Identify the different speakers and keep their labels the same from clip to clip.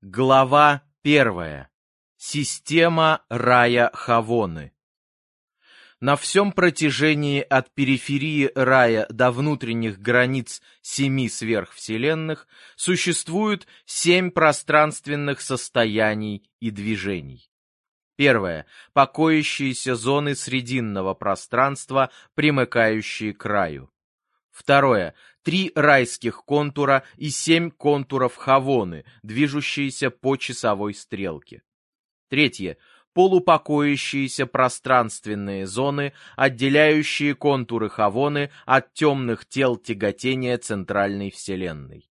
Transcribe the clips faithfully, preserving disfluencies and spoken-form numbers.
Speaker 1: Глава первая. Система рая Хавоны. На всем протяжении от периферии рая до внутренних границ семи сверхвселенных существует семь пространственных состояний и движений. Первое. Покоящиеся зоны срединного пространства, примыкающие к раю. Второе. Три райских контура и семь контуров Хавоны, движущиеся по часовой стрелке. Третье. Полупокоящиеся пространственные зоны, отделяющие контуры Хавоны от темных тел тяготения центральной вселенной.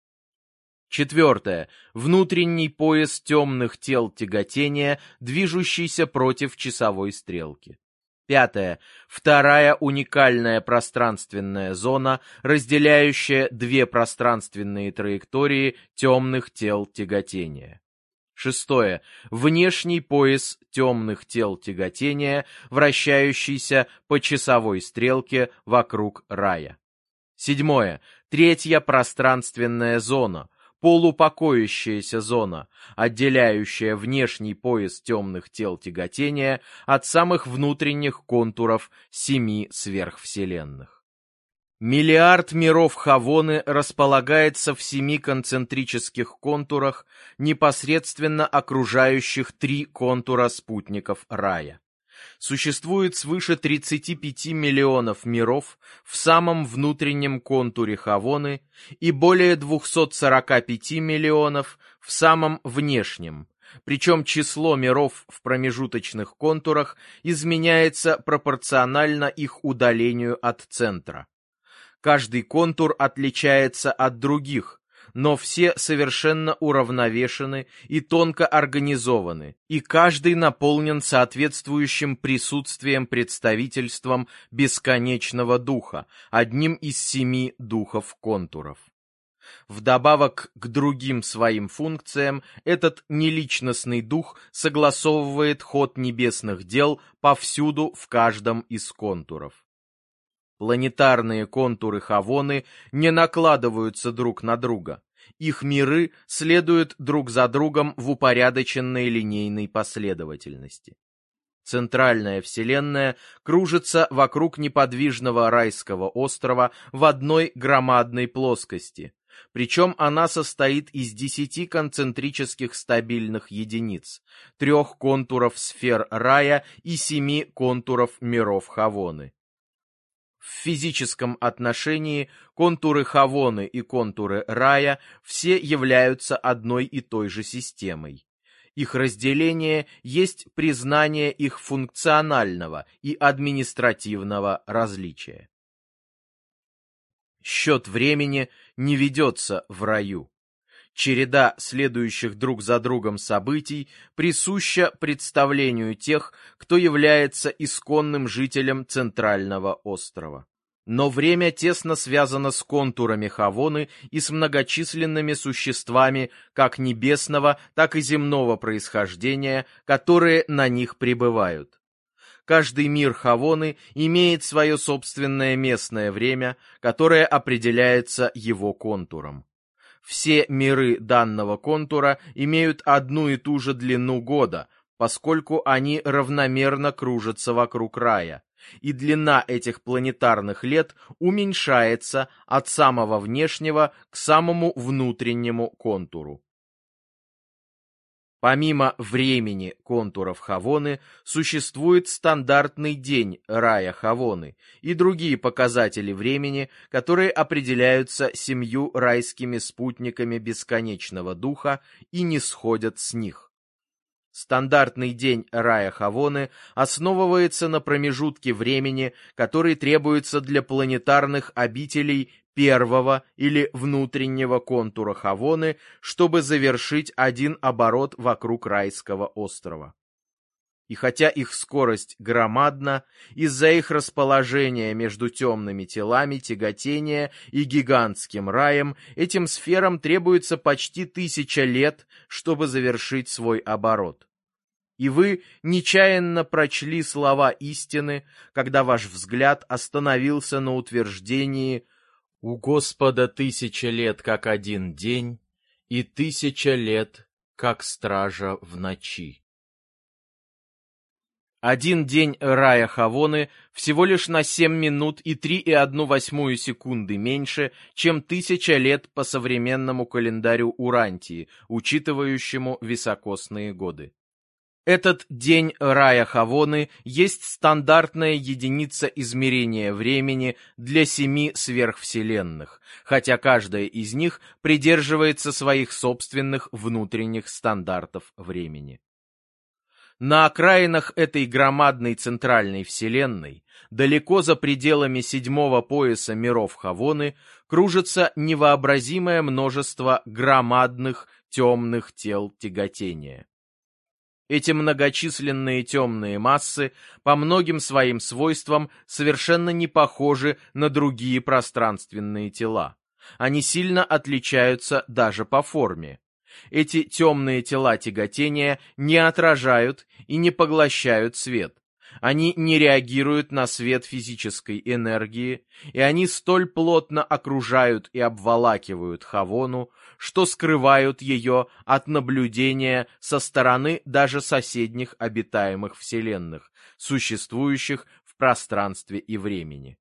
Speaker 1: Четвертое. Внутренний пояс темных тел тяготения, движущийся против часовой стрелки. Пятое. Вторая уникальная пространственная зона, разделяющая две пространственные траектории темных тел тяготения. Шестое. Внешний пояс темных тел тяготения, вращающийся по часовой стрелке вокруг рая. Седьмое. Третья пространственная зона, полупокоящаяся зона, отделяющая внешний пояс темных тел тяготения от самых внутренних контуров семи сверхвселенных. Миллиард миров Хавоны располагается в семи концентрических контурах, непосредственно окружающих три контура спутников рая. Существует свыше тридцати пяти миллионов миров в самом внутреннем контуре Хавоны и более двухсот сорока пяти миллионов в самом внешнем, причем число миров в промежуточных контурах изменяется пропорционально их удалению от центра. Каждый контур отличается от других, но все совершенно уравновешены и тонко организованы, и каждый наполнен соответствующим присутствием представительством бесконечного духа, одним из семи духов контуров. Вдобавок к другим своим функциям, этот неличностный дух согласовывает ход небесных дел повсюду в каждом из контуров. Планетарные контуры Хавоны не накладываются друг на друга. Их миры следуют друг за другом в упорядоченной линейной последовательности. Центральная вселенная кружится вокруг неподвижного райского острова в одной громадной плоскости, причем она состоит из десяти концентрических стабильных единиц, трех контуров сфер рая и семи контуров миров Хавоны. В физическом отношении контуры Хавоны и контуры рая все являются одной и той же системой. Их разделение есть признание их функционального и административного различия. Счет времени не ведется в раю. Череда следующих друг за другом событий присуща представлению тех, кто является исконным жителем центрального острова. Но время тесно связано с контурами Хавоны и с многочисленными существами как небесного, так и земного происхождения, которые на них пребывают. Каждый мир Хавоны имеет свое собственное местное время, которое определяется его контуром. Все миры данного контура имеют одну и ту же длину года, поскольку они равномерно кружатся вокруг рая, и длина этих планетарных лет уменьшается от самого внешнего к самому внутреннему контуру. Помимо времени контуров Хавоны, существует стандартный день рая Хавоны и другие показатели времени, которые определяются семью райскими спутниками бесконечного духа и не сходят с них. Стандартный день рая Хавоны основывается на промежутке времени, который требуется для планетарных обителей первого или внутреннего контура Хавоны, чтобы завершить один оборот вокруг райского острова. И хотя их скорость громадна, из-за их расположения между темными телами тяготения и гигантским раем, этим сферам требуется почти тысяча лет, чтобы завершить свой оборот. И вы нечаянно прочли слова истины, когда ваш взгляд остановился на утверждении «У Господа тысяча лет, как один день, и тысяча лет, как стража в ночи. Один день рая Хавоны всего лишь на семь минут и три и одну восьмую секунды меньше, чем тысяча лет по современному календарю Урантии, учитывающему високосные годы. Этот день рая Хавоны есть стандартная единица измерения времени для семи сверхвселенных, хотя каждая из них придерживается своих собственных внутренних стандартов времени. На окраинах этой громадной центральной вселенной, далеко за пределами седьмого пояса миров Хавоны, кружится невообразимое множество громадных темных тел тяготения. Эти многочисленные темные массы по многим своим свойствам совершенно не похожи на другие пространственные тела. Они сильно отличаются даже по форме. Эти темные тела тяготения не отражают и не поглощают свет. Они не реагируют на свет физической энергии, и они столь плотно окружают и обволакивают Хавону, что скрывают ее от наблюдения со стороны даже соседних обитаемых вселенных, существующих в пространстве и времени.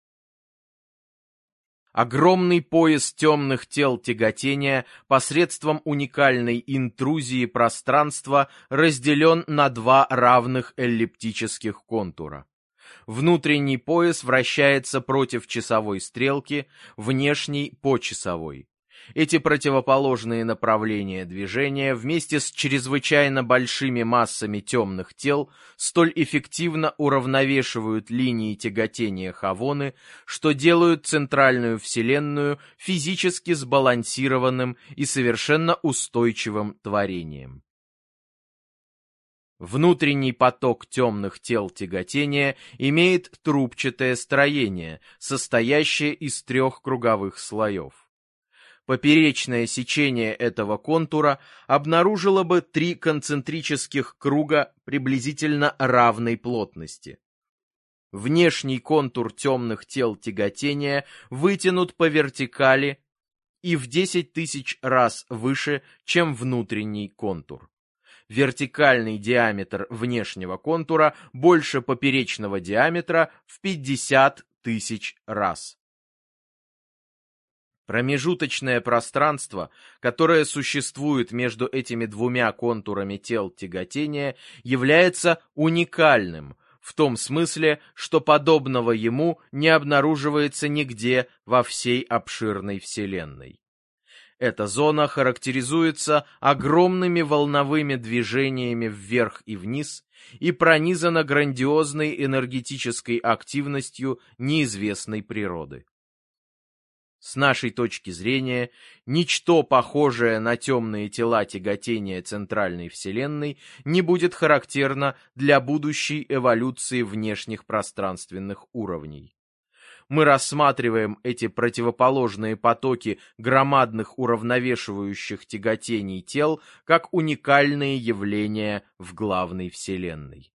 Speaker 1: Огромный пояс темных тел тяготения посредством уникальной интрузии пространства разделен на два равных эллиптических контура. Внутренний пояс вращается против часовой стрелки, внешний — по часовой. Эти противоположные направления движения вместе с чрезвычайно большими массами темных тел столь эффективно уравновешивают линии тяготения Хавоны, что делают центральную вселенную физически сбалансированным и совершенно устойчивым творением. Внутренний поток темных тел тяготения имеет трубчатое строение, состоящее из трех круговых слоев. Поперечное сечение этого контура обнаружило бы три концентрических круга приблизительно равной плотности. Внешний контур темных тел тяготения вытянут по вертикали и в десять тысяч раз выше, чем внутренний контур. Вертикальный диаметр внешнего контура больше поперечного диаметра в пятьдесят тысяч раз. Промежуточное пространство, которое существует между этими двумя контурами тел тяготения, является уникальным, в том смысле, что подобного ему не обнаруживается нигде во всей обширной Вселенной. Эта зона характеризуется огромными волновыми движениями вверх и вниз и пронизана грандиозной энергетической активностью неизвестной природы. С нашей точки зрения, ничто похожее на темные тела тяготения центральной Вселенной не будет характерно для будущей эволюции внешних пространственных уровней. Мы рассматриваем эти противоположные потоки громадных уравновешивающих тяготений тел как уникальные явления в главной Вселенной.